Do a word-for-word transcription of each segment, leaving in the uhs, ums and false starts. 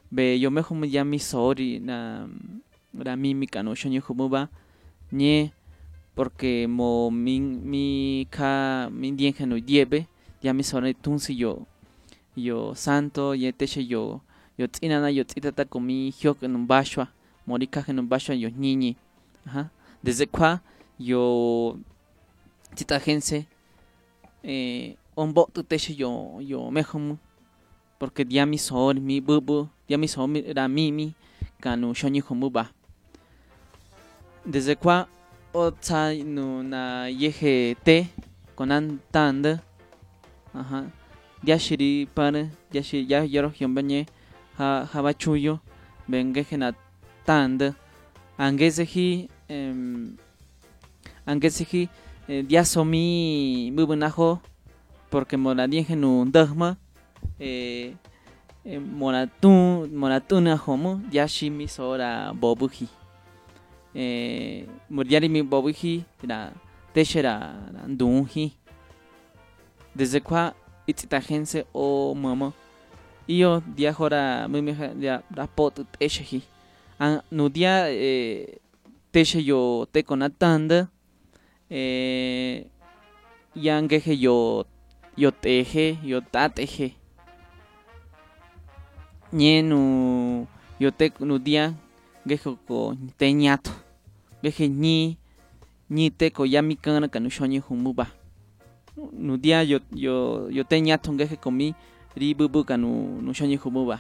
Be yo mejor me llami sorry na ra mi mi kano shonyo humuba ñe porque mo mi mi ka mi dien no diebe ya mi sone tunsi yo yo santo ye teche yo yo tsinana yo tsitata komi hyok en un bashwa morika en un bashwa yo niñi ajá desde kwa yo tita gense eh onbo tu teche yo yo mejor porque ya mi son mi bubu ya mi son era mimi kanu shonyi humuba desde kwa otsa no na yeje te konan tanda ajá ya shiri para ya shi ya yoro hyombañe ha habachuyo bengeje na tanda angeseji em angeseji ya somi bubunajo porque moradien nu dogma eh, eh, monatun monatuna homo yashimi sora bobuji eh, muriari mi bobuji la teshera dunji desde kwa ititajense o mama iyo dia hora mimi ya rapot tesheji an nudia eh, teshe yo te konatanda eh, yangeje yo yo teje yo tateje ñenu yo te nudia gejo ko teñato geje ñi ñi te ko yami kana kanu shonyi humuba nudia yo yo yo teñato geje komi ribubu kanu no shonyi humuba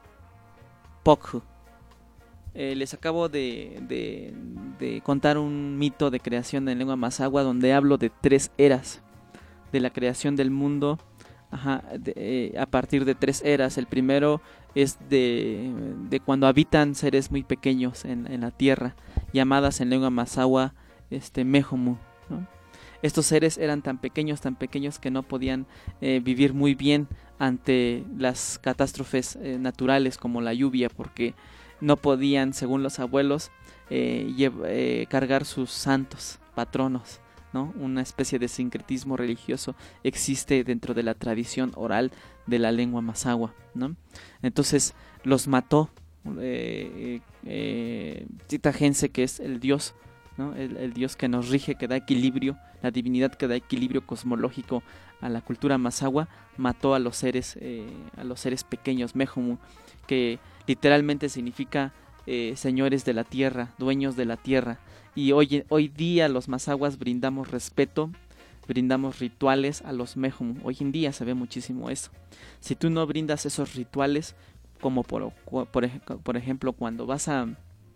pokhu eh, les acabo de, de, de contar un mito de creación en lengua mazahua donde hablo de tres eras de la creación del mundo. Ajá, de, eh, a partir de tres eras. El primero es de, de cuando habitan seres muy pequeños en, en la tierra, llamadas en lengua mazahua este, mejomu, ¿no? Estos seres eran tan pequeños, tan pequeños que no podían eh, vivir muy bien ante las catástrofes eh, naturales como la lluvia, porque no podían, según los abuelos, eh, eh, cargar sus santos patronos, ¿no? Una especie de sincretismo religioso existe dentro de la tradición oral de la lengua mazahua, ¿no? Entonces los mató eh, eh, Titajense, que es el dios, ¿no? el, el dios que nos rige, que da equilibrio, la divinidad que da equilibrio cosmológico a la cultura mazahua, mató a los seres eh, a los seres pequeños, Mejomu, que literalmente significa eh, señores de la tierra, dueños de la tierra. Y hoy, hoy día los mazahuas brindamos respeto, brindamos rituales a los Mejomu. Hoy en día se ve muchísimo eso. Si tú no brindas esos rituales, como por, por, por ejemplo cuando vas a,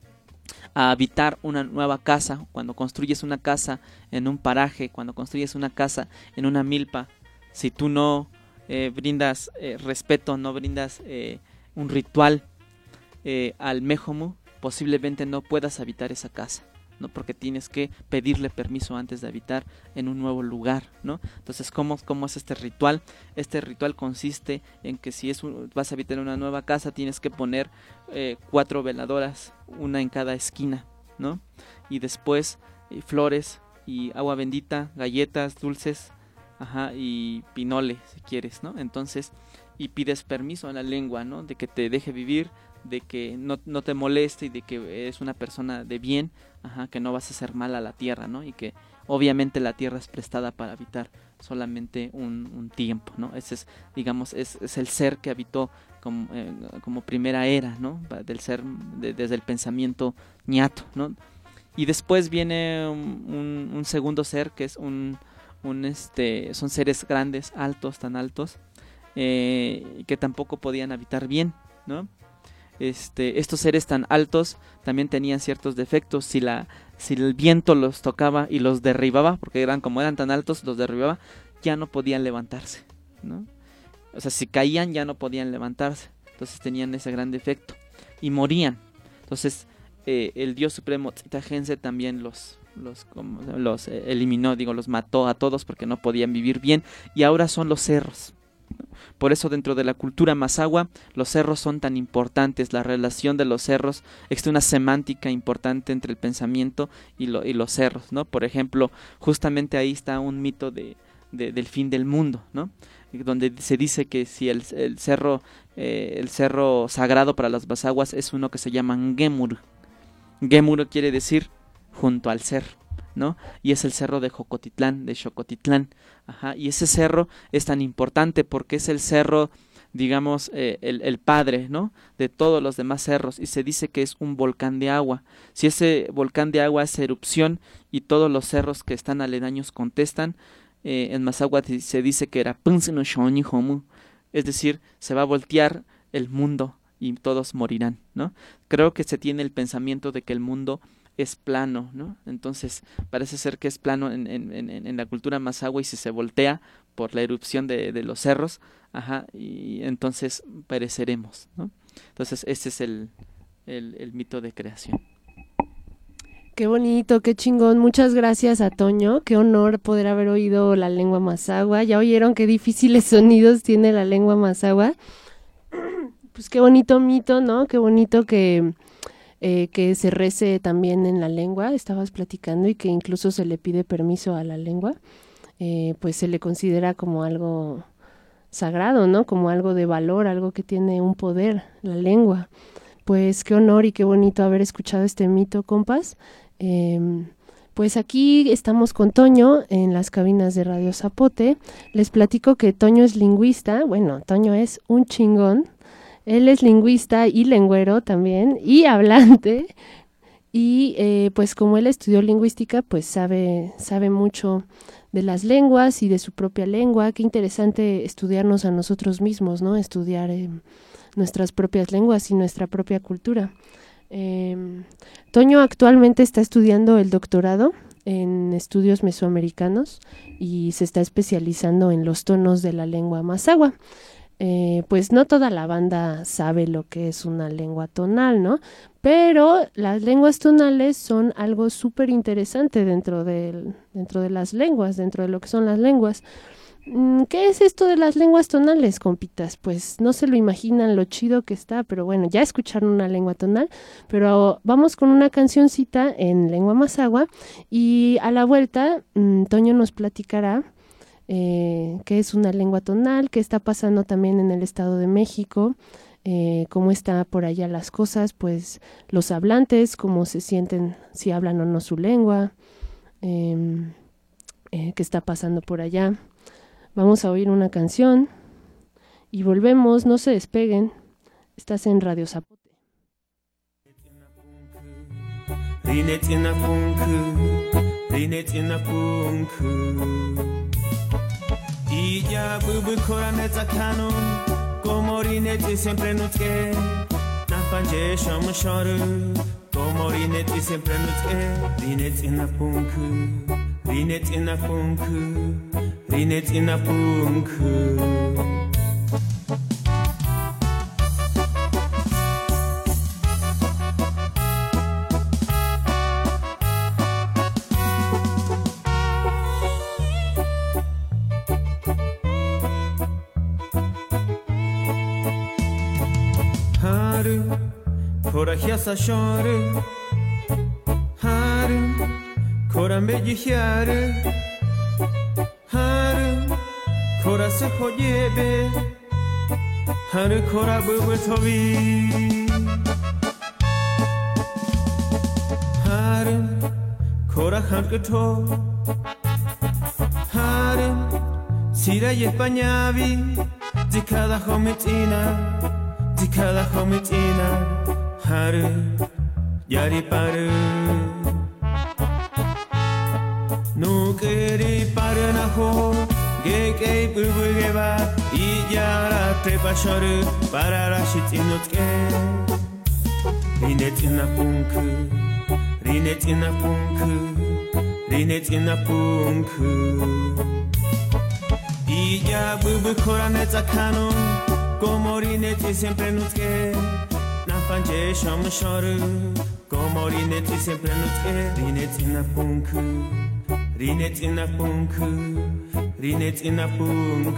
a habitar una nueva casa, cuando construyes una casa en un paraje, cuando construyes una casa en una milpa, si tú no eh, brindas eh, respeto, no brindas eh, un ritual eh, al Mejomu, posiblemente no puedas habitar esa casa, ¿no? Porque tienes que pedirle permiso antes de habitar en un nuevo lugar, ¿no? Entonces, ¿cómo, cómo es este ritual? Este ritual consiste en que si es un, vas a habitar en una nueva casa, tienes que poner eh, cuatro veladoras, una en cada esquina, ¿no? Y después eh, flores y agua bendita, galletas, dulces, ajá, y pinole, si quieres, ¿no? Entonces, y pides permiso a la lengua, ¿no? De que te deje vivir, de que no, no te moleste y de que es una persona de bien, ajá, que no vas a hacer mal a la tierra, ¿no? Y que obviamente la tierra es prestada para habitar solamente un, un tiempo, ¿no? Ese es, digamos, es, es el ser que habitó como, eh, como primera era, ¿no? Del ser, de, desde el pensamiento ñato, ¿no? Y después viene un, un segundo ser que es un, un este, son seres grandes, altos, tan altos, eh, que tampoco podían habitar bien, ¿no? Este, estos seres tan altos también tenían ciertos defectos. Si, la, si el viento los tocaba y los derribaba, porque eran como eran tan altos, los derribaba, ya no podían levantarse, ¿no? O sea, si caían ya no podían levantarse. Entonces tenían ese gran defecto y morían. Entonces eh, el dios supremo Titajense también los, los, como, los eh, eliminó, digo, los mató a todos porque no podían vivir bien. Y ahora son los cerros. Por eso dentro de la cultura mazahua los cerros son tan importantes. La relación de los cerros, existe una semántica importante entre el pensamiento y, lo, y los cerros, ¿no? Por ejemplo, justamente ahí está un mito de, de, del fin del mundo, ¿no? Donde se dice que si el, el cerro eh, el cerro sagrado para las Mazahuas es uno que se llama Ngemur. Ngemur quiere decir junto al cerro, ¿no? Y es el cerro de Jocotitlán, de Xocotitlán. Ajá. Y ese cerro es tan importante porque es el cerro, digamos, eh, el, el padre, ¿no? De todos los demás cerros, y se dice que es un volcán de agua. Si ese volcán de agua hace erupción y todos los cerros que están aledaños contestan, eh, en Mazahua se dice que era Punsino Shoni Homu, es decir, se va a voltear el mundo y todos morirán, ¿no? Creo que se tiene el pensamiento de que el mundo es plano, ¿no? Entonces parece ser que es plano en, en, en, en la cultura Mazahua, y si se voltea por la erupción de, de los cerros, ajá, y entonces pereceremos, ¿no? Entonces ese es el, el, el mito de creación. Qué bonito, qué chingón. Muchas gracias a Toño. Qué honor poder haber oído la lengua Mazahua. Ya oyeron qué difíciles sonidos tiene la lengua Mazahua. Pues qué bonito mito, ¿no? Qué bonito que, eh, que se rece también en la lengua. Estabas platicando y que incluso se le pide permiso a la lengua. Eh, pues se le considera como algo sagrado, ¿no? Como algo de valor, algo que tiene un poder, la lengua. Pues qué honor y qué bonito haber escuchado este mito, compas. Eh, pues aquí estamos con Toño en las cabinas de Radio Zapote. Les platico que Toño es lingüista. Bueno, Toño es un chingón. Él es lingüista y lengüero también, y hablante. Y eh, pues como él estudió lingüística, pues sabe, sabe mucho de las lenguas y de su propia lengua. Qué interesante estudiarnos a nosotros mismos, ¿no? Estudiar eh, nuestras propias lenguas y nuestra propia cultura. Eh, Toño actualmente está estudiando el doctorado en estudios mesoamericanos y se está especializando en los tonos de la lengua Mazahua. Eh, pues no toda la banda sabe lo que es una lengua tonal, ¿no? Pero las lenguas tonales son algo súper interesante dentro de, dentro de las lenguas, dentro de lo que son las lenguas. ¿Qué es esto de las lenguas tonales, compitas? Pues no se lo imaginan lo chido que está, pero bueno, ya escucharon una lengua tonal, pero vamos con una cancioncita en lengua Mazahua, y a la vuelta mmm, Toño nos platicará eh, qué es una lengua tonal, qué está pasando también en el Estado de México, eh, cómo están por allá las cosas, pues los hablantes, cómo se sienten, si hablan o no su lengua, eh, eh, qué está pasando por allá. Vamos a oír una canción y volvemos, no se despeguen. Estás en Radio Zapote. Rinet in a punk, rinet in a punk. Haru, kora hiasa shoru. Haru. Kora meji hiare, haru, kora se hojebe, haru kora bubu tobi, haru, kora hankuto, haru, sira y españavi, de cada homitina, de cada homitina, haru, yari paru. Nukeri paranaho, geke bubugeba, iyara trepashoru, pararashit inutke. Rinet in a punk, rinet in a punk, rinet in a punk. Iya bubu koranetza kano, como rineti siempre nutke. Nampanje shomushoru, como rineti siempre nutke. Rinet in a punk. Rinet in a punk, rinet in a punk.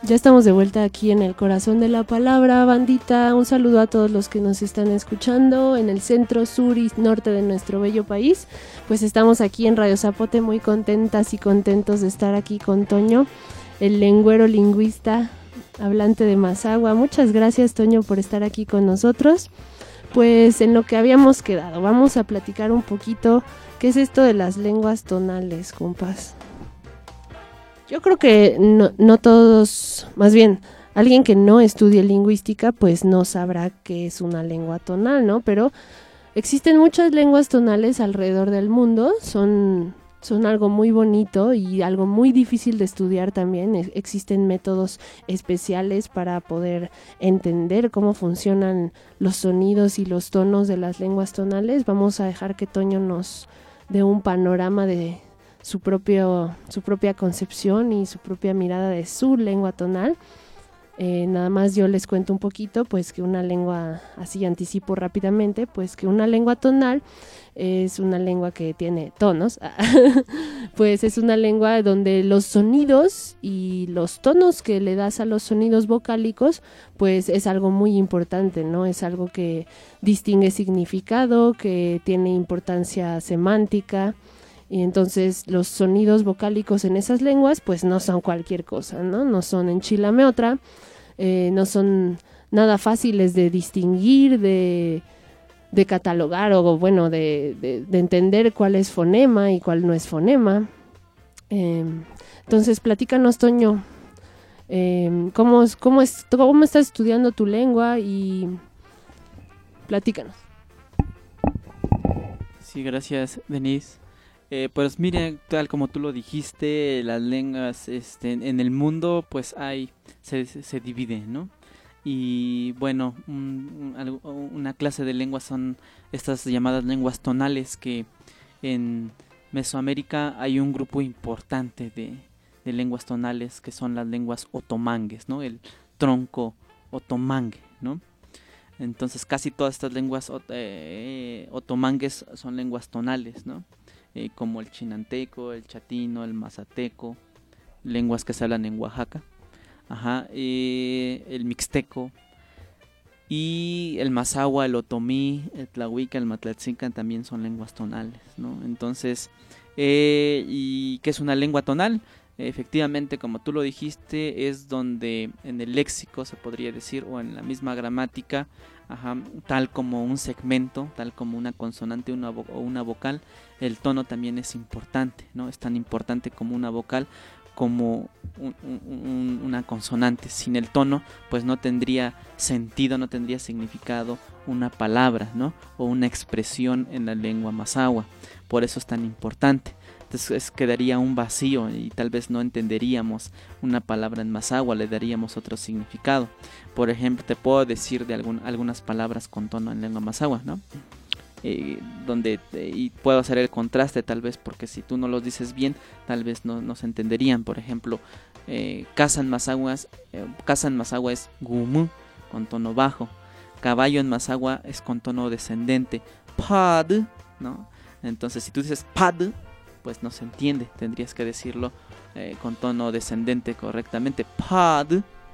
Ya estamos de vuelta aquí en el corazón de la palabra, bandita. Un saludo a todos los que nos están escuchando en el centro, sur y norte de nuestro bello país. Pues estamos aquí en Radio Zapote muy contentas y contentos de estar aquí con Toño, el lengüero lingüista, hablante de Mazahua. Muchas gracias, Toño, por estar aquí con nosotros. Pues en lo que habíamos quedado, vamos a platicar un poquito qué es esto de las lenguas tonales, compas. Yo creo que no, no todos, más bien, alguien que no estudie lingüística, pues no sabrá qué es una lengua tonal, ¿no? Pero existen muchas lenguas tonales alrededor del mundo, son, son algo muy bonito y algo muy difícil de estudiar también. Existen métodos especiales para poder entender cómo funcionan los sonidos y los tonos de las lenguas tonales. Vamos a dejar que Toño nos dé un panorama de su propio, su propia concepción y su propia mirada de su lengua tonal. Eh, nada más yo les cuento un poquito, pues que una lengua, así anticipo rápidamente, pues que una lengua tonal es una lengua que tiene tonos, pues es una lengua donde los sonidos y los tonos que le das a los sonidos vocálicos, pues es algo muy importante, ¿no? Es algo que distingue significado, que tiene importancia semántica. Y entonces los sonidos vocálicos en esas lenguas pues no son cualquier cosa, ¿no? No son enchilameotra, eh, no son nada fáciles de distinguir, de, de catalogar o bueno, de, de, de entender cuál es fonema y cuál no es fonema. Eh, entonces platícanos, Toño, eh, ¿cómo, cómo, es, ¿cómo estás estudiando tu lengua? Y platícanos. Sí, gracias, Denise. Eh, pues mire, tal como tú lo dijiste, las lenguas este, en el mundo pues hay, se, se dividen, ¿no? Y bueno, un, un, una clase de lenguas son estas llamadas lenguas tonales, que en Mesoamérica hay un grupo importante de, de lenguas tonales que son las lenguas otomangues, ¿no? El tronco otomangue, ¿no? Entonces casi todas estas lenguas eh, otomangues son lenguas tonales, ¿no? Eh, como el chinanteco, el chatino, el mazateco, lenguas que se hablan en Oaxaca, ajá, eh, el mixteco y el mazahua, el otomí, el tlahuica, el matlatzincan también son lenguas tonales, ¿no? Entonces, eh, ¿y qué es una lengua tonal? Efectivamente, como tú lo dijiste, es donde en el léxico se podría decir, o en la misma gramática, ajá, tal como un segmento, tal como una consonante una vo- o una vocal, el tono también es importante, ¿no? Es tan importante como una vocal como un, un, una consonante. Sin el tono, pues no tendría sentido, no tendría significado una palabra, ¿no? O una expresión en la lengua mazahua. Por eso es tan importante. Entonces quedaría un vacío y tal vez no entenderíamos una palabra en mazahua, le daríamos otro significado. Por ejemplo, te puedo decir de algún, algunas palabras con tono en lengua mazahua, ¿no? Eh, donde eh, y puedo hacer el contraste tal vez, porque si tú no los dices bien, tal vez no, no se entenderían. Por ejemplo, eh, casa en mazahua eh, casa en mazahua es gumu, con tono bajo. Caballo en mazahua es con tono descendente, pad, ¿no? Entonces si tú dices pad, pues no se entiende, tendrías que decirlo eh, con tono descendente correctamente, pad.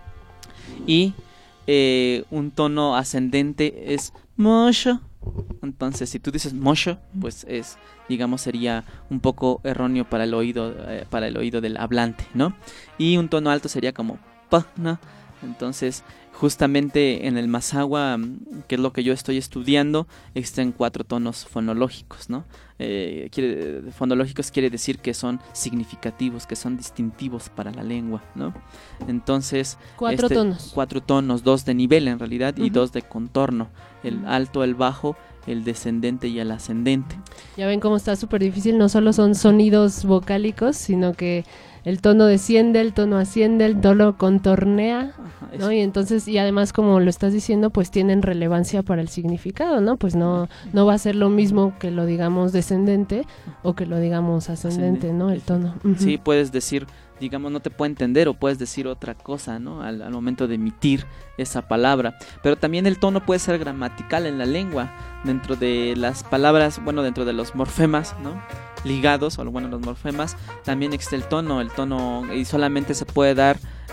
Y eh, un tono ascendente es mosho. Entonces si tú dices mosho, pues es, digamos, sería un poco erróneo para el oído, eh, para el oído del hablante, ¿no? Y un tono alto sería como pa, ¿no? Entonces justamente en el mazahua, que es lo que yo estoy estudiando, existen cuatro tonos fonológicos, ¿no? Eh, quiere, fonológicos quiere decir que son significativos, que son distintivos para la lengua, ¿no? Entonces Cuatro este, tonos. Cuatro tonos, dos de nivel en realidad, y Uh-huh. dos de contorno, el Uh-huh. alto, el bajo, el descendente y el ascendente. Ya ven cómo está súper difícil, no solo son sonidos vocálicos, sino que el tono desciende, el tono asciende, el tono contornea, Ajá, ¿no? es- Y entonces, y además, como lo estás diciendo, pues tienen relevancia para el significado, ¿no? Pues no, no va a ser lo mismo que lo digamos descendente o que lo digamos ascendente, ¿no? El tono. Ujú. Sí, puedes decir, digamos, no te puede entender, o puedes decir otra cosa, ¿no? Al, al momento de emitir esa palabra. Pero también el tono puede ser gramatical en la lengua, dentro de las palabras, bueno, dentro de los morfemas, ¿no? Ligados, o bueno, los morfemas, también existe el tono, el tono, y solamente se puede dar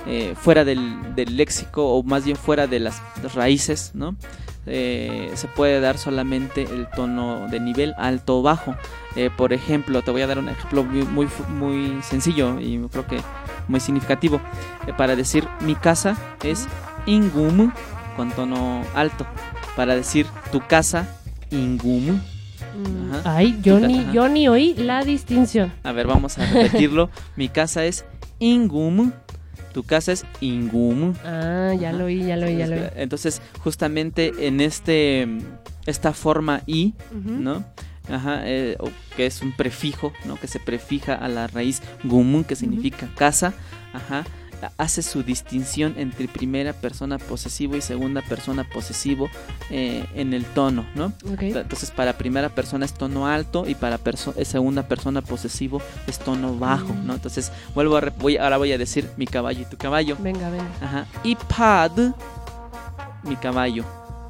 eh, fuera del, del léxico, o más bien fuera de las raíces, ¿no? Eh, se puede dar solamente el tono de nivel alto o bajo. Eh, por ejemplo, te voy a dar un ejemplo muy, muy, muy sencillo y creo que muy significativo. Eh, para decir mi casa es ingum con tono alto. Para decir tu casa, ingum. Ajá. Ay, yo ni, ajá. yo ni oí la distinción. A ver, vamos a repetirlo. Mi casa es ingum. Tu casa es ingum. Ah, ya ajá. lo oí, ya lo oí, ya lo oí. Entonces, justamente en este esta forma i, uh-huh. ¿no? Ajá, eh, que es un prefijo, ¿no? Que se prefija a la raíz gumun, que significa uh-huh. casa, ajá, hace su distinción entre primera persona posesivo y segunda persona posesivo eh, en el tono, ¿no? Okay. Entonces, para primera persona es tono alto y para perso- segunda persona posesivo es tono bajo, ¿no? Entonces, vuelvo a re- voy, ahora voy a decir mi caballo y tu caballo. Venga, venga. Ajá. Y pad, mi caballo.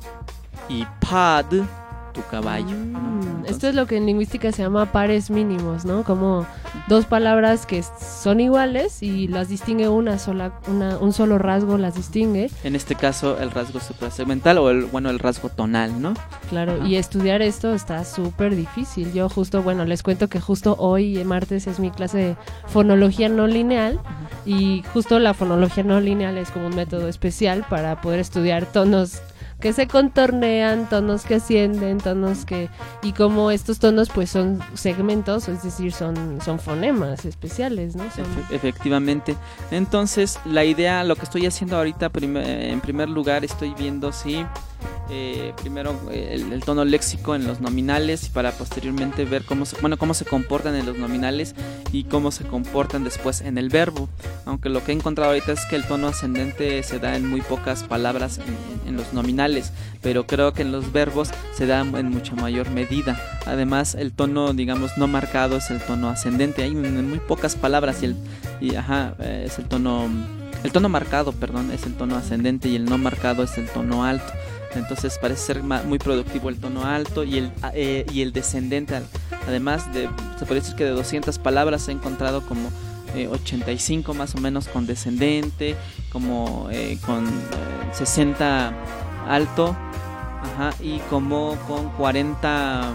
Y pad, tu caballo. Mm, ¿no? Entonces, esto es lo que en lingüística se llama pares mínimos, ¿no? Como dos palabras que son iguales y las distingue una sola, una, un solo rasgo las distingue. En este caso el rasgo suprasegmental o el, bueno, el rasgo tonal, ¿no? Claro, ajá. Y estudiar esto está súper difícil. Yo justo, bueno, les cuento que justo hoy, martes, es mi clase de fonología no lineal. Ajá. Y justo la fonología no lineal es como un método especial para poder estudiar tonos que se contornean, tonos que ascienden, tonos que... Y como estos tonos pues son segmentos, es decir, son, son fonemas especiales, ¿no? Son... Efe- efectivamente. Entonces, la idea, lo que estoy haciendo ahorita, prim- en primer lugar, estoy viendo si... Eh, primero el, el tono léxico en los nominales, para posteriormente ver cómo se, bueno, cómo se comportan en los nominales y cómo se comportan después en el verbo. Aunque lo que he encontrado ahorita es que el tono ascendente se da en muy pocas palabras en, en los nominales, pero creo que en los verbos se da en mucha mayor medida. Además, el tono, digamos, no marcado es el tono ascendente. Hay en muy pocas palabras y el y, ajá, es el tono el tono marcado, perdón, es el tono ascendente y el no marcado es el tono alto. Entonces parece ser muy productivo el tono alto y el eh, y el descendente. Además, de, se puede decir que de doscientas palabras he encontrado como eh, ochenta y cinco más o menos con descendente, como eh, con eh, sesenta alto, ajá, y como con cuarenta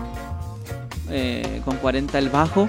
eh, con cuarenta el bajo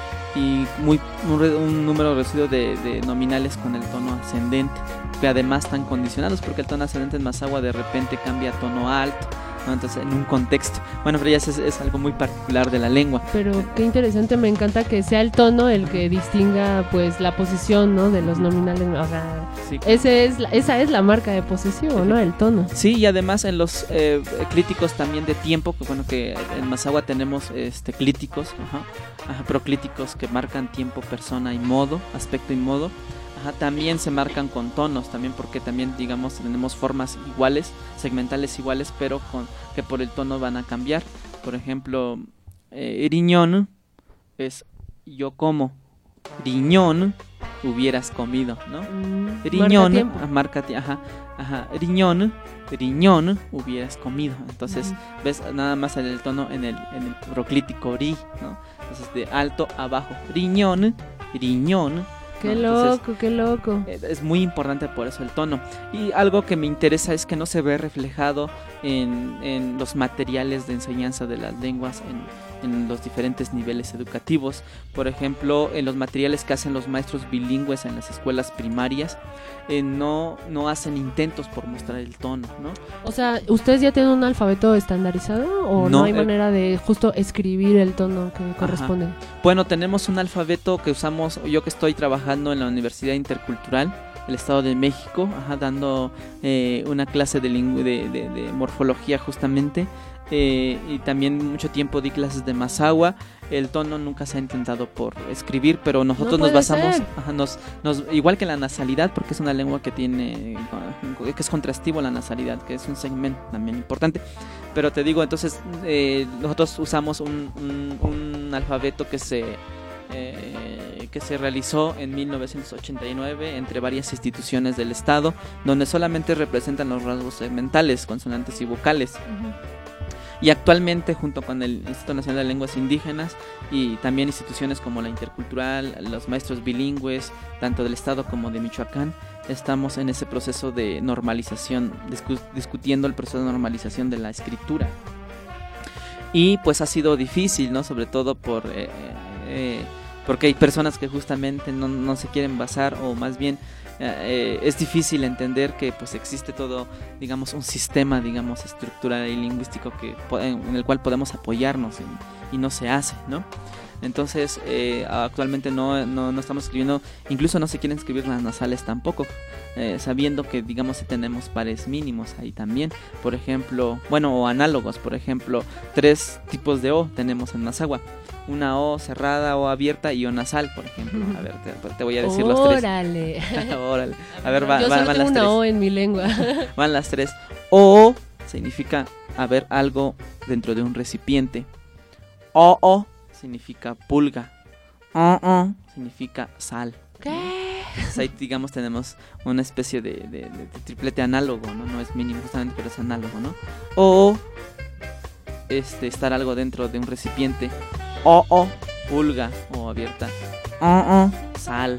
y muy un, un número reducido de, de nominales con el tono ascendente, que además están condicionados porque el tono ascendente en Mazahua de repente cambia a tono alto, ¿no? Entonces en un contexto, bueno, pero ya es, es algo muy particular de la lengua. Pero qué interesante, me encanta que sea el tono el que distinga pues la posición, ¿no? De los nominales, o sea, sí. ese es la, esa es la marca de posesivo, ¿no? El tono. Sí, y además en los eh, clíticos también de tiempo, que bueno, que en Mazahua tenemos este clíticos, ajá, ajá, proclíticos que marcan tiempo, persona y modo, aspecto y modo. Ajá, también se marcan con tonos, también porque también, digamos, tenemos formas iguales, segmentales iguales, pero con que por el tono van a cambiar. Por ejemplo, eh, riñón es yo como, riñón hubieras comido, ¿no? Mm, riñón, marca tiempo, ajá, ajá, riñón, riñón hubieras comido. Entonces, mm. ves nada más el, el tono en el, en el proclítico ri, ¿no? Entonces, de alto a bajo, riñón, riñón. Qué ¿no? loco, Entonces, qué loco. Es muy importante por eso el tono. Y algo que me interesa es que no se ve reflejado en, en los materiales de enseñanza de las lenguas en, en los diferentes niveles educativos. Por ejemplo, en los materiales que hacen los maestros bilingües en las escuelas primarias, eh, no, no hacen intentos por mostrar el tono, ¿no? O sea, ¿ustedes ya tienen un alfabeto estandarizado o no, no hay eh, manera de justo escribir el tono que corresponde? Ajá. Bueno, tenemos un alfabeto que usamos, yo que estoy trabajando en la Universidad Intercultural del Estado de México, ajá, dando eh, una clase de, lingu- de, de, de morfología justamente, eh, y también mucho tiempo di clases de Mazahua. El tono nunca se ha intentado por escribir, pero nosotros no nos basamos, ajá, nos, nos, igual que la nasalidad, porque es una lengua que tiene, que es contrastivo la nasalidad, que es un segmento también importante. Pero te digo, entonces eh, nosotros usamos un, un, un alfabeto que se eh, que se realizó en mil novecientos ochenta y nueve entre varias instituciones del Estado, donde solamente representan los rasgos segmentales, consonantes y vocales. Uh-huh. Y actualmente, junto con el Instituto Nacional de Lenguas Indígenas y también instituciones como la Intercultural, los maestros bilingües, tanto del Estado como de Michoacán, estamos en ese proceso de normalización, discu- discutiendo el proceso de normalización de la escritura. Y pues ha sido difícil, ¿no? Sobre todo por eh, eh, porque hay personas que justamente no, no se quieren basar, o más bien eh, es difícil entender que pues existe todo, digamos, un sistema, digamos, estructural y lingüístico que en el cual podemos apoyarnos y, y no se hace, ¿no? Entonces eh, actualmente no, no, no estamos escribiendo, incluso no se quieren escribir las nasales tampoco, eh, sabiendo que, digamos, tenemos pares mínimos ahí también, por ejemplo, bueno, o análogos, por ejemplo, tres tipos de O tenemos en Mazahua: una O cerrada, O abierta y O nasal, por ejemplo. A ver, te, te voy a decir los tres. Órale. Órale. A ver, va, Yo va, solo van tengo las una tres. O en mi lengua. Van las tres. O significa haber algo dentro de un recipiente. O O significa pulga. O O significa sal. ¿Qué? Entonces ahí, digamos, tenemos una especie de, de, de, de triplete análogo, ¿no? No es mínimo justamente, pero es análogo, ¿no? O este, estar algo dentro de un recipiente. O O pulga o abierta. O O sal.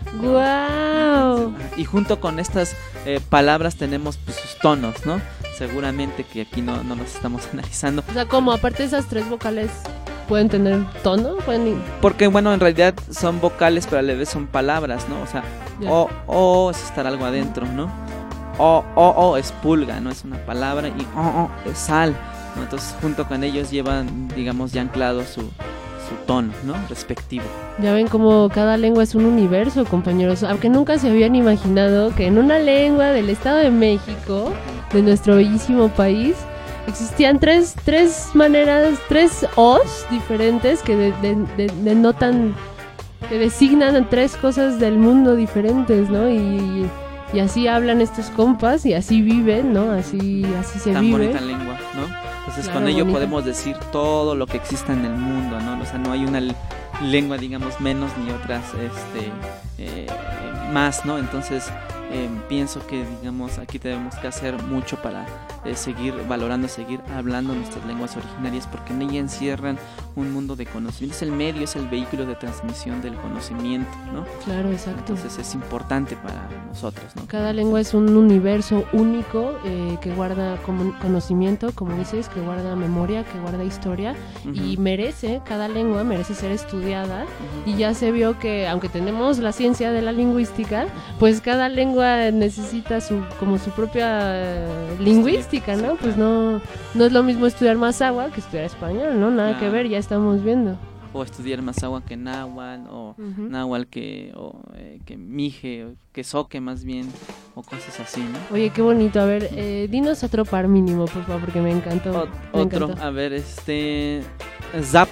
¡Guau! Y junto con estas eh, palabras tenemos pues, sus tonos, ¿no? Seguramente que aquí no, no los estamos analizando. O sea, como aparte de esas tres vocales, ¿pueden tener tono? ¿Pueden... Porque, bueno, en realidad son vocales, pero a la vez son palabras, ¿no? O sea, Ya. O, O es estar algo adentro, ¿no? O, O, O es pulga, ¿no? Es una palabra. Y O, O es sal, ¿no? Entonces, junto con ellos llevan, digamos, ya anclado su, su tono, ¿no? Respectivo. Ya ven como cada lengua es un universo, compañeros. Aunque nunca se habían imaginado que en una lengua del Estado de México, de nuestro bellísimo país, existían tres, tres maneras, tres O's diferentes que de- de- de- denotan, que designan tres cosas del mundo diferentes, ¿no? Y, y así hablan estos compas y así viven, ¿no? Así, así se Tan vive. bonita lengua, ¿no? Entonces Claro, con ello bonita. podemos decir todo lo que exista en el mundo, ¿no? O sea, no hay una l- lengua, digamos, menos ni otras este, eh, más, ¿no? Entonces eh, pienso que, digamos, aquí tenemos que hacer mucho para eh, seguir valorando, seguir hablando nuestras lenguas originarias, porque en ella encierran un mundo de conocimiento. Es el medio, es el vehículo de transmisión del conocimiento, ¿no? Claro, exacto. Entonces es importante para nosotros, ¿no? Cada lengua es un universo único eh, que guarda como conocimiento, como dices, que guarda memoria, que guarda historia Ujú. y merece, cada lengua merece ser estudiada. Ujú. Y ya se vio que aunque tenemos la ciencia de la lingüística, pues cada lengua necesita su como su propia eh, lingüística, ¿no? Sí, Pues claro. no no es lo mismo estudiar Mazahua que estudiar español, ¿no? Nada que Claro. ver, ya estamos viendo. O estudiar Mazahua que náhuatl, o Ujú. náhuatl que, o, eh, que mije, o que soque más bien, o cosas así, ¿no? Oye, qué bonito. A ver, eh, dinos otro par mínimo, por favor, porque me encantó. Ot- me otro, encantó. a ver, este... Zap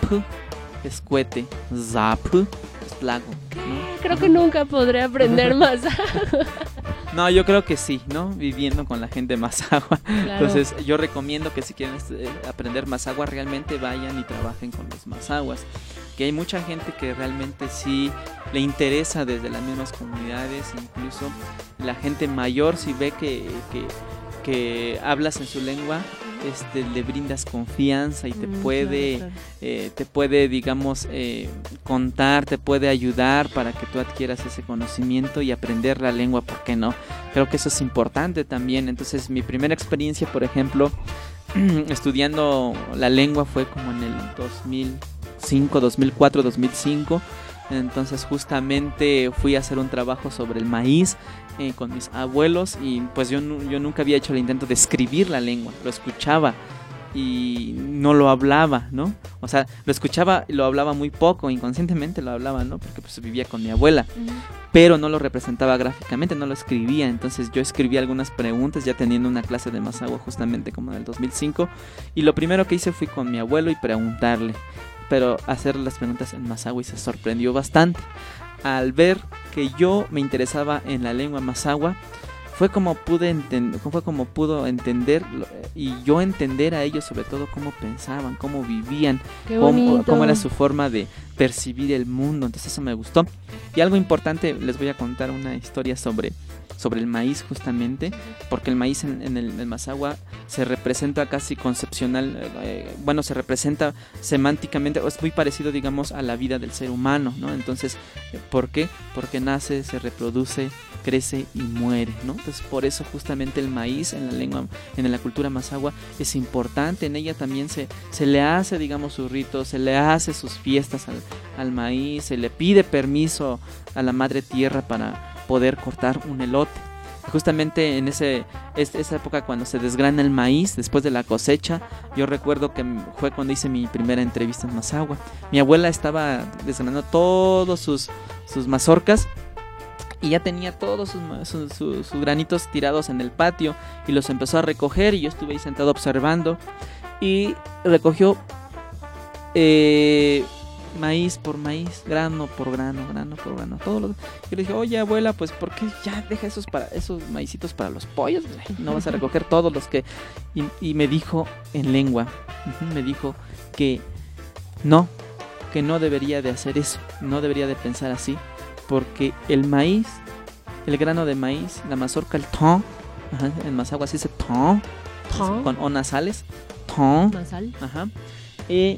es cohete, Zap es plago, ¿no? Creo que nunca podré aprender más. No, yo creo que sí, ¿no? Viviendo con la gente Mazahua. Claro. Entonces yo recomiendo que si quieren eh, aprender Mazahua, realmente vayan y trabajen con los mazahuas. Que hay mucha gente que realmente sí le interesa desde las mismas comunidades, incluso la gente mayor, si ve que, que, que hablas en su lengua, este, le brindas confianza y te Mm, puede... claro, claro. Eh, te puede, digamos, eh, contar, te puede ayudar para que tú adquieras ese conocimiento y aprender la lengua, ¿por qué no? Creo que eso es importante también. Entonces, mi primera experiencia, por ejemplo, estudiando la lengua fue como en el dos mil cinco, dos mil cuatro, dos mil cinco. Entonces, justamente fui a hacer un trabajo sobre el maíz eh, con mis abuelos y pues yo, nu- yo nunca había hecho el intento de escribir la lengua, lo escuchaba y no lo hablaba, ¿no? O sea, lo escuchaba y lo hablaba muy poco, inconscientemente lo hablaba, ¿no? Porque pues vivía con mi abuela, pero no lo representaba gráficamente, no lo escribía. Entonces yo escribí algunas preguntas ya teniendo una clase de Mazahua justamente como en el dos mil cinco, y lo primero que hice fue con mi abuelo y preguntarle, pero hacerle las preguntas en Mazahua, y se sorprendió bastante al ver que yo me interesaba en la lengua Mazahua. fue como pude entender, fue como pudo entender y yo entender a ellos, sobre todo cómo pensaban, cómo vivían, cómo, cómo era su forma de percibir el mundo. Entonces eso me gustó. Y algo importante, les voy a contar una historia sobre sobre el maíz, justamente porque el maíz en, en, el, en el Mazahua se representa casi concepcional, eh, bueno, se representa semánticamente, es muy parecido, digamos, a la vida del ser humano, ¿no? Entonces, ¿por qué? Porque nace, se reproduce, crece y muere, ¿no? Entonces, por eso justamente el maíz en la lengua, en la cultura Mazahua es importante. En ella también se, se le hace, digamos, sus ritos, se le hace sus fiestas al, al maíz, se le pide permiso a la madre tierra para poder cortar un elote. Justamente en ese es, esa época cuando se desgrana el maíz después de la cosecha, yo recuerdo que fue cuando hice mi primera entrevista en Mazahua. Mi abuela estaba desgranando todos sus, sus mazorcas y ya tenía todos sus, sus, sus, sus granitos tirados en el patio y los empezó a recoger y yo estuve ahí sentado observando y recogió eh, maíz por maíz, grano por grano, grano por grano, todo lo... Yo le dije, oye abuela, pues ¿por qué ya deja esos para esos maicitos para los pollos? No vas a recoger todos los que... Y, y me dijo en lengua, uh-huh, me dijo que no, que no debería de hacer eso, no debería de pensar así, porque el maíz, el grano de maíz, la mazorca, el ton, ajá, en Mazahua se dice ton, Ton. con o nasales, ton, Nasal. ajá, eh,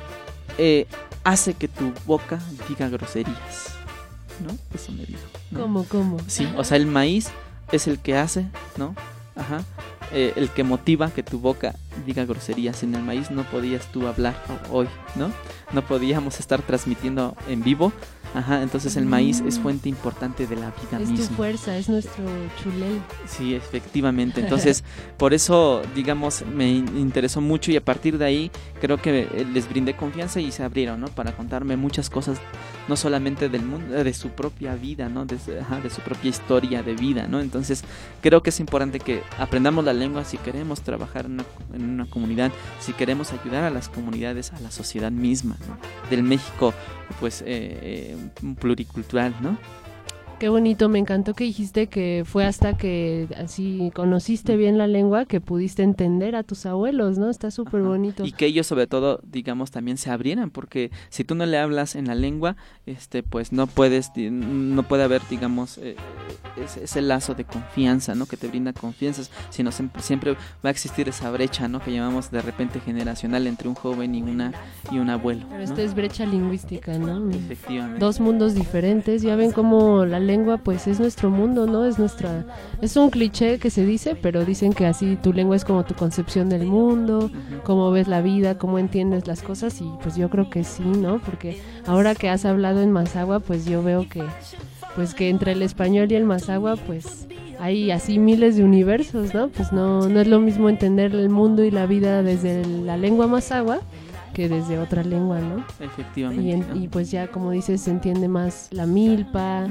eh, hace que tu boca diga groserías, ¿no? Eso me dijo, ¿no? ¿Cómo, cómo? Sí, o sea, el maíz es el que hace, ¿no? Ajá. Eh, el que motiva que tu boca diga groserías. Sin el maíz no podías tú hablar hoy, ¿no? No podíamos estar transmitiendo en vivo. Ajá, entonces el maíz es fuente importante de la vida Es misma. tu fuerza, es nuestro chulel. Sí, efectivamente. Entonces, por eso, digamos, me interesó mucho y a partir de ahí creo que les brindé confianza y se abrieron, ¿no? Para contarme muchas cosas, no solamente del mundo, de su propia vida, ¿no? De, ajá, de su propia historia de vida, ¿no? Entonces, creo que es importante que aprendamos la lengua si queremos trabajar en una, en una comunidad, si queremos ayudar a las comunidades, a la sociedad misma, ¿no? Del México, pues, eh, eh, pluricultural, ¿no? Qué bonito, me encantó que dijiste que fue hasta que así conociste bien la lengua que pudiste entender a tus abuelos, ¿no? Está súper bonito. Y que ellos sobre todo, digamos, también se abrieran, porque si tú no le hablas en la lengua, este, pues no puedes, no puede haber, digamos, eh, ese, ese lazo de confianza, ¿no? Que te brinda confianza, sino siempre, siempre va a existir esa brecha, ¿no? Que llamamos de repente generacional entre un joven y una y un abuelo, Pero ¿no? esta es brecha lingüística, ¿no? Efectivamente. Dos mundos diferentes, ya ven cómo la lengua pues es nuestro mundo, ¿no? Es nuestra, es un cliché que se dice, pero dicen que así tu lengua es como tu concepción del mundo, Uh-huh. cómo ves la vida, cómo entiendes las cosas y pues yo creo que sí, ¿no? Porque ahora que has hablado en Mazahua, pues yo veo que pues que entre el español y el Mazahua pues hay así miles de universos, ¿no? Pues no, no es lo mismo entender el mundo y la vida desde la lengua Mazahua que desde otra lengua, ¿no? Efectivamente. Y, en- ¿no? y pues ya como dices se entiende más la milpa,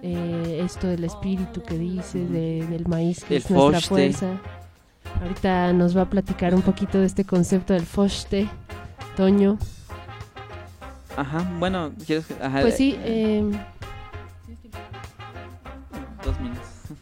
eh, esto del espíritu que dice, de, del maíz que El es nuestra fochte. fuerza. Ahorita nos va a platicar un poquito de este concepto del fochte, Toño. Ajá, bueno, ¿quieres que- ajá, Pues sí, eh, dos minutos.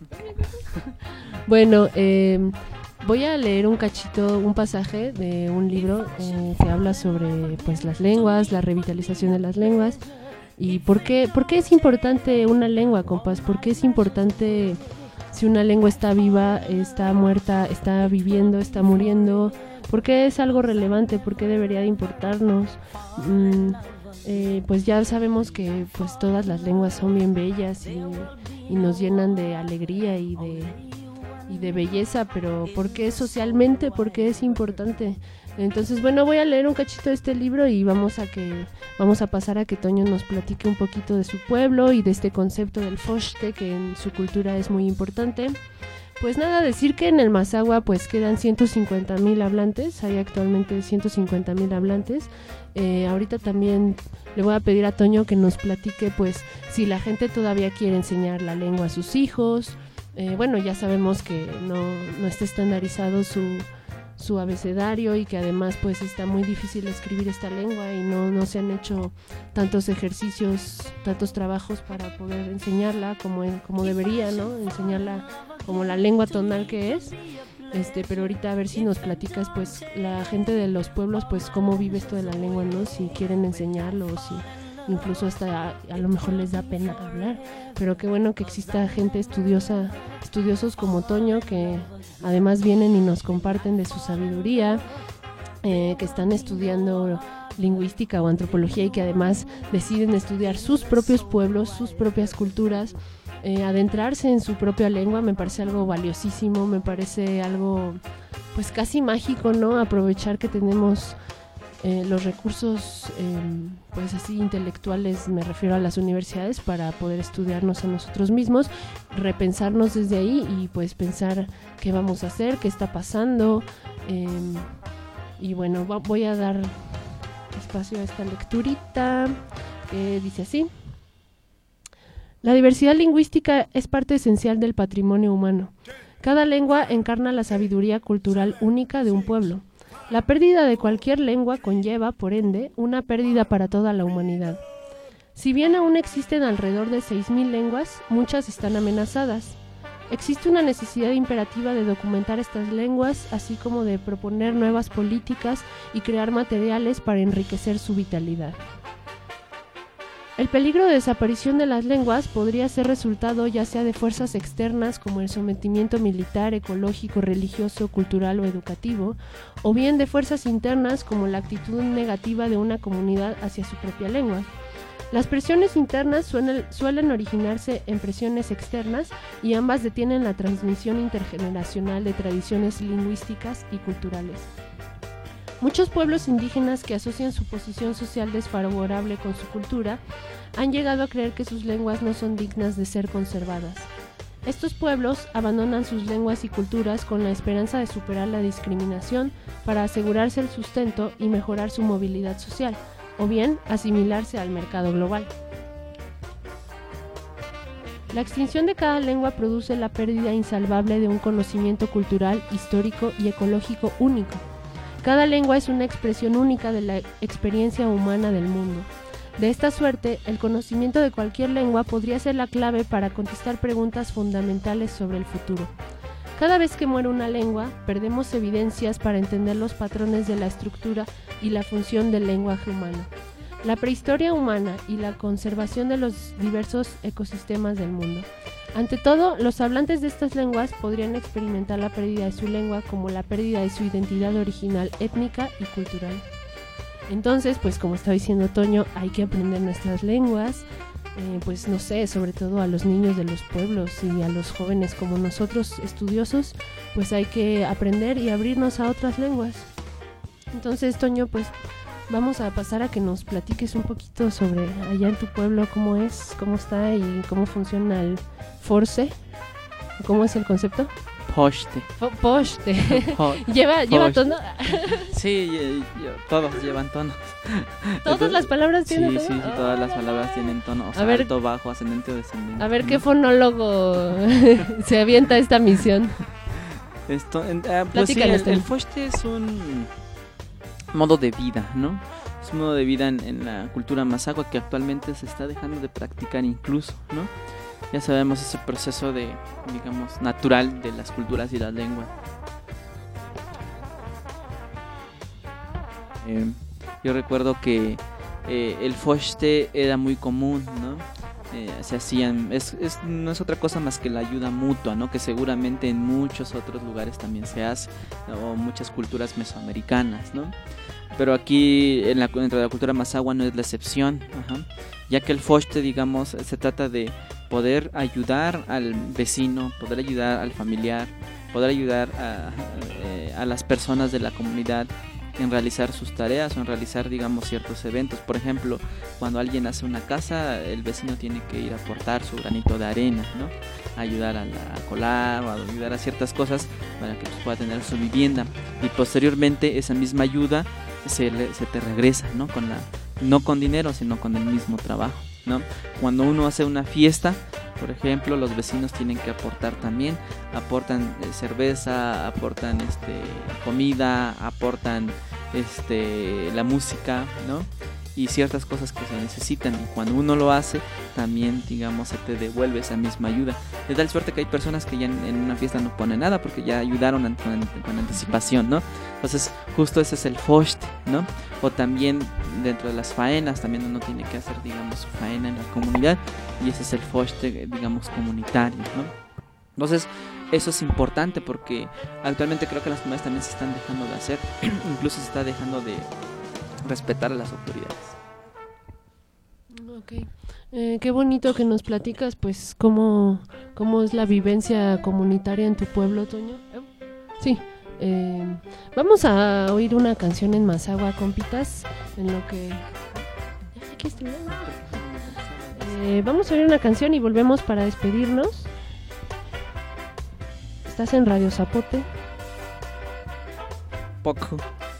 bueno, eh, voy a leer un cachito, un pasaje de un libro eh, que habla sobre pues las lenguas, la revitalización de las lenguas. ¿Y por qué, por qué es importante una lengua, compas? ¿Por qué es importante si una lengua está viva, está muerta, está viviendo, está muriendo? ¿Por qué es algo relevante? ¿Por qué debería de importarnos? Mm, eh, pues ya sabemos que pues todas las lenguas son bien bellas y, y nos llenan de alegría y de, y de belleza, pero ¿por qué socialmente? ¿Por qué es importante? Entonces, bueno, voy a leer un cachito de este libro y vamos a que vamos a pasar a que Toño nos platique un poquito de su pueblo y de este concepto del fochte que en su cultura es muy importante. Pues nada, decir que en el Mazahua pues quedan ciento cincuenta mil hablantes, hay actualmente ciento cincuenta mil hablantes. Eh, ahorita también le voy a pedir a Toño que nos platique pues si la gente todavía quiere enseñar la lengua a sus hijos. Eh, bueno, ya sabemos que no, no está estandarizado su su abecedario y que además pues está muy difícil escribir esta lengua y no, no se han hecho tantos ejercicios, tantos trabajos para poder enseñarla como, como debería, ¿no? Enseñarla como la lengua tonal que es. Este, pero ahorita a ver si nos platicas pues la gente de los pueblos pues cómo vive esto de la lengua, ¿no? Si quieren enseñarlo o si incluso hasta a, a lo mejor les da pena hablar, pero qué bueno que exista gente estudiosa, estudiosos como Toño que además vienen y nos comparten de su sabiduría, eh, que están estudiando lingüística o antropología y que además deciden estudiar sus propios pueblos, sus propias culturas. Eh, adentrarse en su propia lengua me parece algo valiosísimo, me parece algo pues casi mágico, ¿no? Aprovechar que tenemos eh, los recursos eh, pues así intelectuales, me refiero a las universidades, para poder estudiarnos a nosotros mismos, repensarnos desde ahí y pues pensar qué vamos a hacer, qué está pasando. Eh, y bueno, va, voy a dar espacio a esta lecturita que dice así. La diversidad lingüística es parte esencial del patrimonio humano. Cada lengua encarna la sabiduría cultural única de un pueblo. La pérdida de cualquier lengua conlleva, por ende, una pérdida para toda la humanidad. Si bien aún existen alrededor de seis mil lenguas, muchas están amenazadas. Existe una necesidad imperativa de documentar estas lenguas, así como de proponer nuevas políticas y crear materiales para enriquecer su vitalidad. El peligro de desaparición de las lenguas podría ser resultado ya sea de fuerzas externas como el sometimiento militar, ecológico, religioso, cultural o educativo, o bien de fuerzas internas como la actitud negativa de una comunidad hacia su propia lengua. Las presiones internas suelen, suelen originarse en presiones externas y ambas detienen la transmisión intergeneracional de tradiciones lingüísticas y culturales. Muchos pueblos indígenas que asocian su posición social desfavorable con su cultura han llegado a creer que sus lenguas no son dignas de ser conservadas. Estos pueblos abandonan sus lenguas y culturas con la esperanza de superar la discriminación para asegurarse el sustento y mejorar su movilidad social, o bien asimilarse al mercado global. La extinción de cada lengua produce la pérdida insalvable de un conocimiento cultural, histórico y ecológico único. Cada lengua es una expresión única de la experiencia humana del mundo. De esta suerte, el conocimiento de cualquier lengua podría ser la clave para contestar preguntas fundamentales sobre el futuro. Cada vez que muere una lengua, perdemos evidencias para entender los patrones de la estructura y la función del lenguaje humano, la prehistoria humana y la conservación de los diversos ecosistemas del mundo. Ante todo, los hablantes de estas lenguas podrían experimentar la pérdida de su lengua como la pérdida de su identidad original étnica y cultural. Entonces, pues como estaba diciendo Toño, hay que aprender nuestras lenguas, eh, pues no sé, sobre todo a los niños de los pueblos y a los jóvenes como nosotros estudiosos, pues hay que aprender y abrirnos a otras lenguas. Entonces, Toño, pues vamos a pasar a que nos platiques un poquito sobre allá en tu pueblo, cómo es, cómo está y cómo funciona el force. ¿Cómo es el concepto? Poste. Po- poste. Po- ¿Lleva, ¿Lleva poste. tono? Sí, y- y- todos llevan tono. ¿Todas las palabras tienen Sí, tono? sí, sí, todas las palabras tienen tono. O sea, A ver- alto, bajo, ascendente o descendente. A ver, ¿no? ¿qué fonólogo se avienta esta misión? Esto, en- ah, pues sí, Platícanos, el, el Toño. foste es un modo de vida, ¿no? Es un modo de vida en, en la cultura mazahua que actualmente se está dejando de practicar incluso, ¿no? Ya sabemos ese proceso de, digamos, natural de las culturas y las lenguas. Eh, yo recuerdo que eh, el foste era muy común, ¿no? Eh, se hacían, es, es, no es otra cosa más que la ayuda mutua, ¿no? Que seguramente en muchos otros lugares también se hace, o muchas culturas mesoamericanas, ¿no? Pero aquí en la, dentro de la cultura mazahua no es la excepción, ajá, ya que el foste, digamos, se trata de poder ayudar al vecino, poder ayudar al familiar, poder ayudar a, a, a las personas de la comunidad en realizar sus tareas o en realizar, digamos, ciertos eventos. Por ejemplo, cuando alguien hace una casa, el vecino tiene que ir a aportar su granito de arena, ¿no? Ayudar a, la, a colar o a ayudar a ciertas cosas para que pues, pueda tener su vivienda. Y posteriormente esa misma ayuda se, le, se te regresa, ¿no? Con la, no con dinero, sino con el mismo trabajo, ¿no? Cuando uno hace una fiesta, Por ejemplo, los vecinos tienen que aportar también, aportan eh, cerveza, aportan este comida, aportan este la música, ¿no? Y ciertas cosas que se necesitan, y cuando uno lo hace también, digamos, se te devuelve esa misma ayuda. De tal suerte que hay personas que ya en, en una fiesta no ponen nada porque ya ayudaron an- con, con anticipación, ¿no? Entonces justo ese es el foste, ¿no? O también dentro de las faenas también uno tiene que hacer, digamos, su faena en la comunidad, y ese es el foste, digamos, comunitario, ¿no? Entonces eso es importante porque actualmente creo que las comunidades también se están dejando de hacer, incluso se está dejando de respetar a las autoridades. Ok, eh, qué bonito que nos platicas, pues, cómo, cómo es la vivencia comunitaria en tu pueblo, Toño. Sí, eh, vamos a oír una canción en Mazahua, compitas, en lo que... Aquí estoy. Eh, vamos a oír una canción y volvemos para despedirnos. Estás en Radio Zapote. Poco.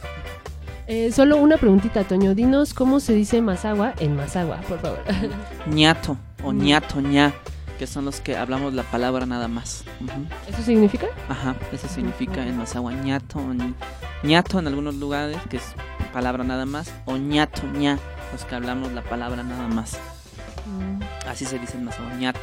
Eh, solo una preguntita, Toño. Dinos cómo se dice Mazahua en Mazahua, por favor. ñato o ñato ña, que son los que hablamos la palabra nada más. Uh-huh. ¿Eso significa? Ajá, eso significa en Mazahua ñato, ñi- ñato en algunos lugares, que es palabra nada más, o ñato ña, los que hablamos la palabra nada más. Mm, Así se dice en Mazahua, ñato.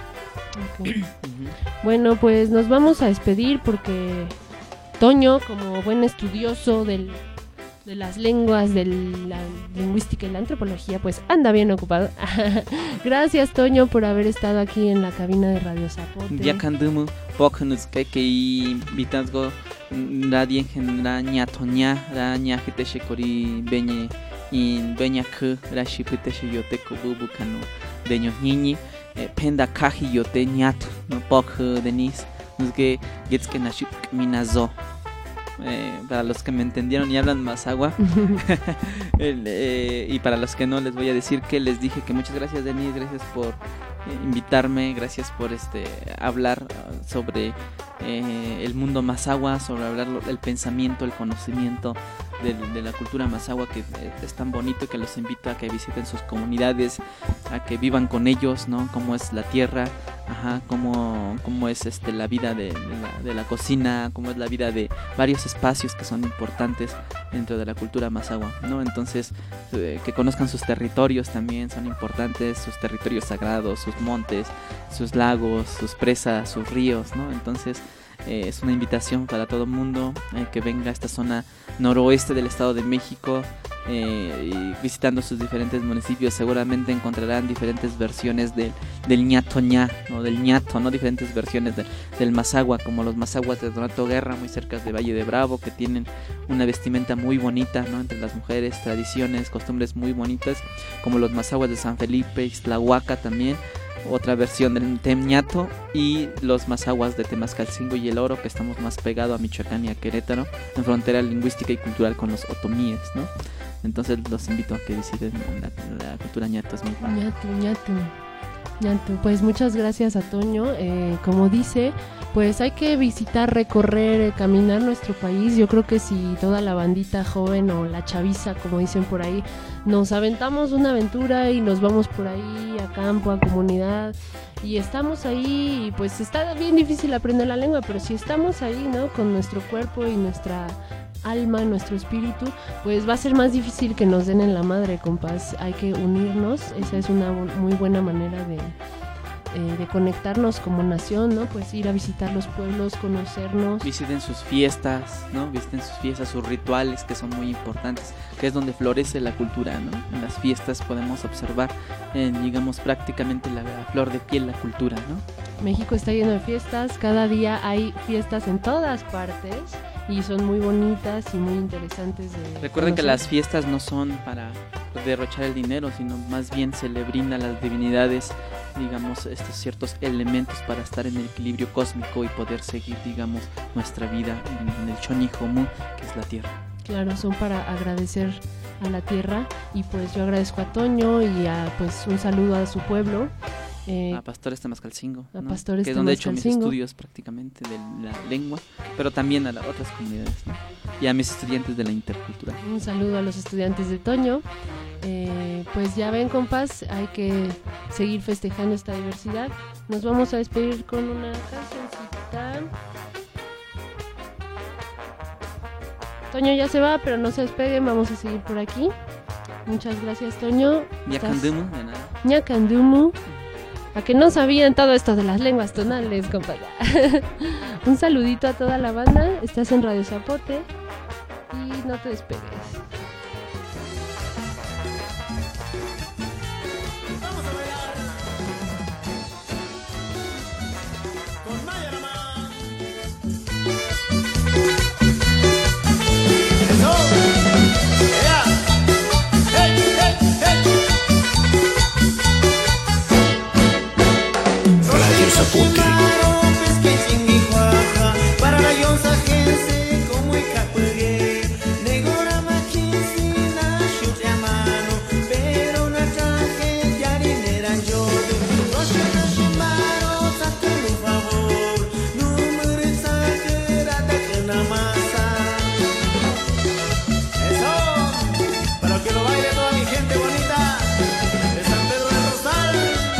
ok. Uh-huh. Bueno, pues nos vamos a despedir porque Toño, como buen estudioso del, de las lenguas, de la lingüística y la antropología, pues anda bien ocupado. Gracias, Toño, por haber estado aquí en la cabina de Radio Zapote. Diakandumu, poknus que que vitazgo nadie genera ñato ña, ra ña hiteshe kori beñe in beña ku rashi piteshe yote kububu kanu deño niñi penda kaji yote ñato no pok denis nos que gets que nashuk minazo. Eh, para los que me entendieron y hablan Mazahua el, eh, y para los que no, les voy a decir que les dije que muchas gracias, Denis, gracias por eh, invitarme, gracias por este hablar uh, sobre eh, el mundo Mazahua, sobre hablar lo, el pensamiento, el conocimiento de, de la cultura Mazahua, que eh, es tan bonito, que los invito a que visiten sus comunidades, a que vivan con ellos, ¿no? Cómo es la tierra, ajá, cómo, cómo es este la vida de, de, la, de la cocina, cómo es la vida de varios espacios que son importantes dentro de la cultura Mazahua, ¿no? Entonces, eh, que conozcan sus territorios también son importantes, sus territorios sagrados, sus montes, sus lagos, sus presas, sus ríos, ¿no? Entonces, eh, es una invitación para todo el mundo eh, que venga a esta zona noroeste del Estado de México. Eh, y visitando sus diferentes municipios seguramente encontrarán diferentes versiones del, del ñato ña, ¿no? Del ñato, ¿no? Diferentes versiones de, del Mazahua, como los Mazahuas de Donato Guerra, muy cerca de Valle de Bravo, que tienen una vestimenta muy bonita, ¿no? Entre las mujeres, tradiciones, costumbres muy bonitas, como los Mazahuas de San Felipe, Ixtlahuaca también, otra versión del Temñato, y los Mazahuas de Temascalcingo y El Oro, que estamos más pegados a Michoacán y a Querétaro, en frontera lingüística y cultural con los otomíes, ¿no? Entonces los invito a que visiten la, la cultura ñato, es muy buena. Ñato, ñato, ñato. Pues muchas gracias a Toño. Eh, como dice, pues hay que visitar, recorrer, eh, caminar nuestro país. Yo creo que si toda la bandita joven o la chaviza, como dicen por ahí, nos aventamos una aventura y nos vamos por ahí a campo, a comunidad, y estamos ahí, y pues está bien difícil aprender la lengua, pero si estamos ahí, ¿no? Con nuestro cuerpo y nuestra alma, nuestro espíritu, pues va a ser más difícil que nos den en la madre, compas. Hay que unirnos, esa es una bu- muy buena manera de, eh, de conectarnos como nación, ¿no? Pues ir a visitar los pueblos, conocernos. Visiten sus fiestas, ¿no? Visiten sus fiestas, sus rituales, que son muy importantes, que es donde florece la cultura, ¿no? En las fiestas podemos observar, eh, digamos, prácticamente la, la flor de piel, la cultura, ¿no? México está lleno de fiestas, cada día hay fiestas en todas partes y son muy bonitas y muy interesantes de Recuerden que conocer. las fiestas no son para derrochar el dinero, sino más bien se le brinda a las divinidades, digamos, estos ciertos elementos para estar en el equilibrio cósmico y poder seguir, digamos, nuestra vida en, en el Chonijomu, que es la tierra. Claro, son para agradecer a la tierra, y pues yo agradezco a Toño y a, pues un saludo a su pueblo. Eh, A Pastores Temascalcingo, a ¿no? Pastores Que es donde he hecho mis Temascalcingo. estudios prácticamente de la lengua, pero también a las otras comunidades, ¿no? Y a mis estudiantes de la intercultural. Un saludo a los estudiantes de Toño. Eh, pues ya ven, compas, hay que seguir festejando esta diversidad. Nos vamos a despedir con una cancioncita. Toño ya se va, pero no se despeguen, vamos a seguir por aquí. Muchas gracias, Toño. Ñacandumu, de nada. Ñacandumu. A que no sabían todo esto de las lenguas tonales, compa. Un saludito a toda la banda. Estás en Radio Zapote y no te despegues. Vamos a bailar con Maya nomás. Eso. Yeah. Hey, hey, hey. Radio Zapote. Para la yonza gente como el capugue, negora machina, chute a mano, pero una traje ya dinera yo. Rocha na chimaro, saca un favor, número exagerada que una masa. Eso, para que lo baile toda mi gente bonita de San Pedro del Rosal.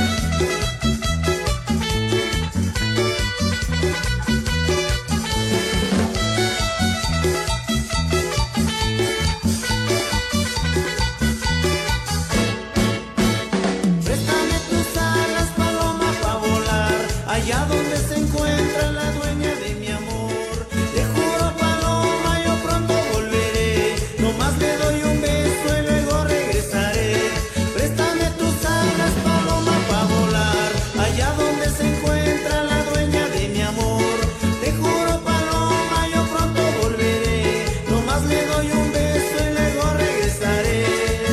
Allá donde se encuentra la dueña de mi amor, te juro paloma yo pronto volveré, nomás le doy un beso y luego regresaré. Préstame tus alas paloma pa' volar, allá donde se encuentra la dueña de mi amor, te juro paloma yo pronto volveré, nomás le doy un beso y luego regresaré.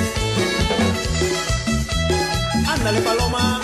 Ándale paloma.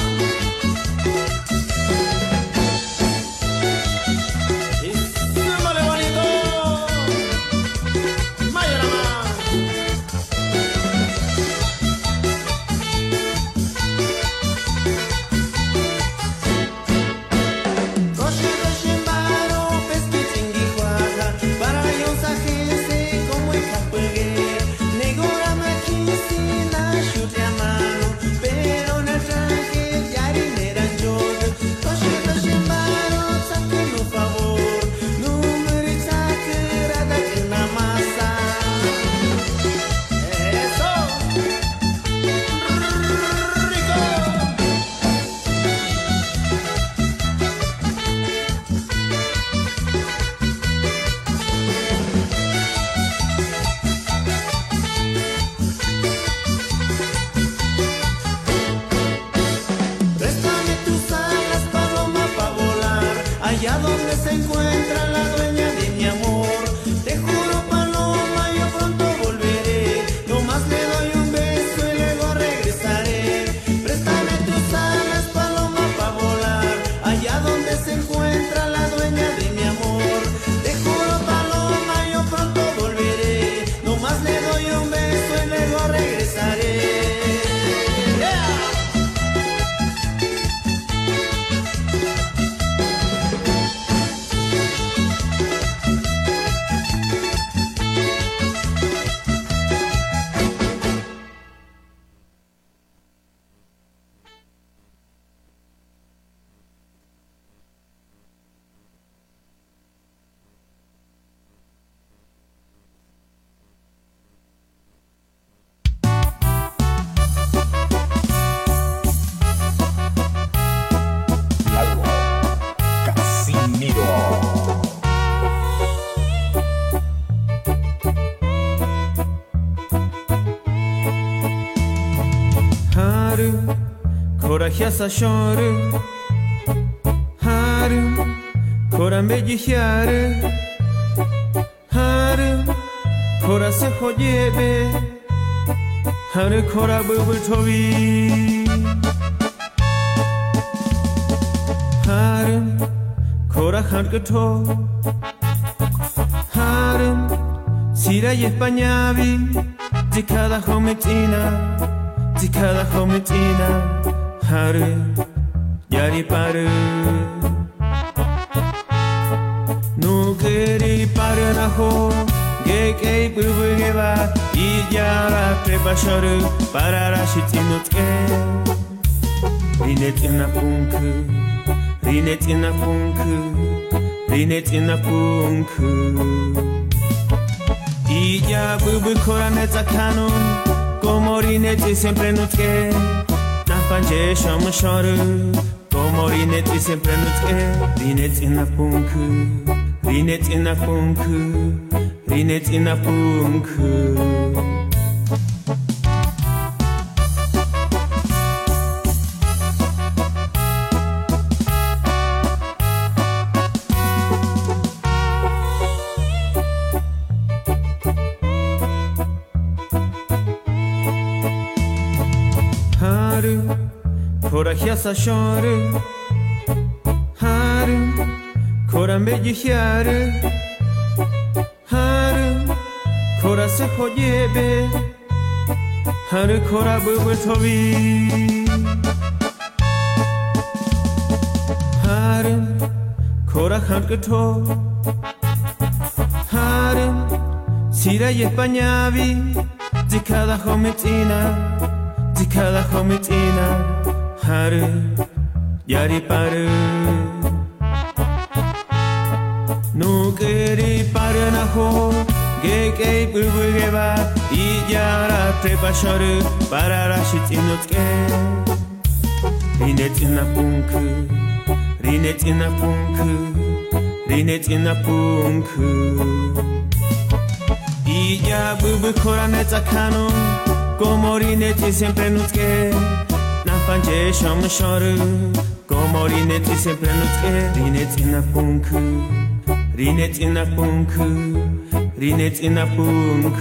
Allá donde se encuentra la dueña de mi amor, te juro paloma yo pronto volveré, nomás le doy un beso y luego regresaré. Préstame tus alas paloma pa' volar, allá donde se encuentra la dueña de mi amor, te juro paloma yo pronto volveré, nomás le doy un beso y luego regresaré. Yeah. Corajosa chore, haru, corambe chiare, haru, cora se joyebe, haru cora bubu tobi, haru, cora hankato, haru, sira y españavi, de cada hometina, de cada hometina. Haru, yari paru, no keri paru na ho, ge gei bubugeba ijara trebashoru pararashitinutke rinetina punk rinetina punk rinetina punk ija bubu koranetza kanon como rineti sempre nutke nafanje shamshoru como rineti sempre nutke rinetina punk rinetina punk rinetina punk haru kora hiasa shoru haru kora meji hiaru haru kora se hojebe haru kora bubu tobi haru kora hankuto haru sira y españavi de cada hometina de cada hometina haru yari paru Nukeri paranaho gege bubugeba ijara trebashoru pararashitinutke rinetina punk rinetina punk rinetina punk ija bubu koranetza kanon como rineti sempre nutke nafanje shamshoru como rineti sempre nutke rinetina punk rinetina punk rinetina punk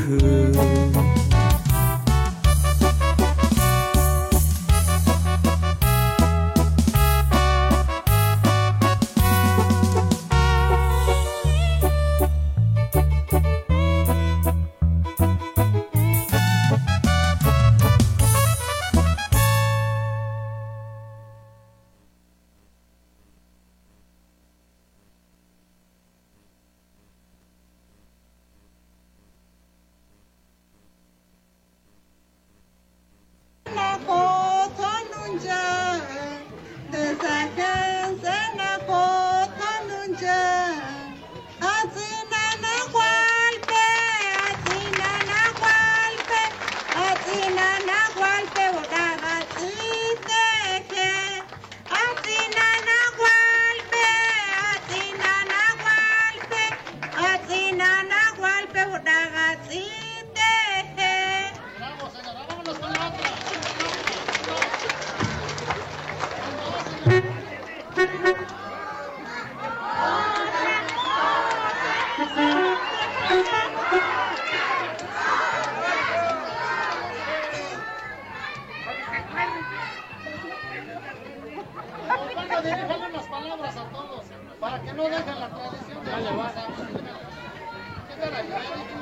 Para que no dejen la tradición de la